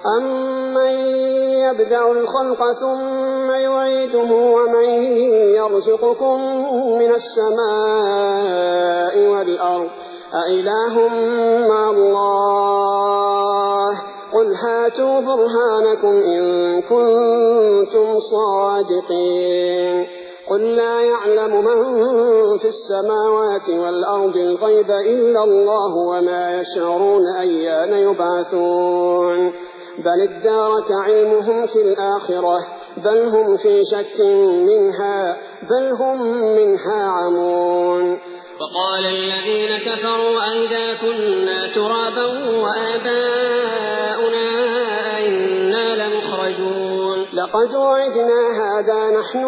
أمن يبدأ الخلق ثم يعيده ومن يرزقكم من السماء والأرض أإله مع الله قل هاتوا برهانكم إن كنتم صادقين قل لا يعلم من في السماوات والأرض الغيب إلا الله وما يشعرون أيان يبعثون بل ادارك علمهم في الآخرة بل هم في شك منها بل هم منها عمون. وقال الذين كفروا أئذا كنا ترابا وآباؤنا أئنا لمخرجون لقد وعدنا هذا نحن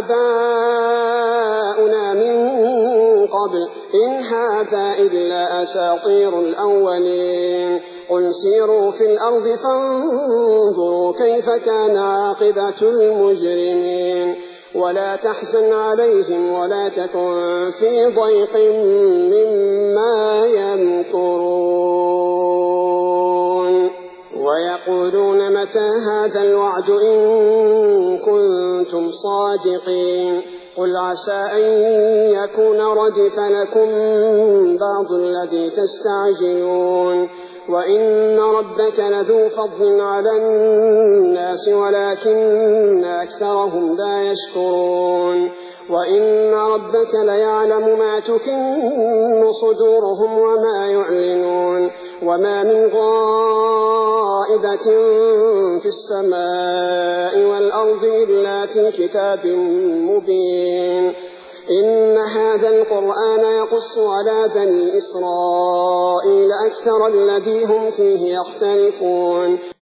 وآباؤنا من قبل إن هذا إلا أساطير الأولين قل سيروا في الأرض فانظروا كيف كان عاقبة المجرمين ولا تحزن عليهم ولا تكن في ضيق مما يمكرون ويقولون متى هذا الوعد إن كنتم صادقين قل عسى أن يكون ردف لكم بعض الذي تستعجلون وإن ربك لذو فضل على الناس ولكن أكثرهم لا يشكرون وإن ربك ليعلم ما تكن صدورهم وما يعلنون وما من غائبة في السماء والأرض إلا في كتاب مبين إن هذا القرآن يقص على بني إسرائيل أكثر الذي هم فيه يختلفون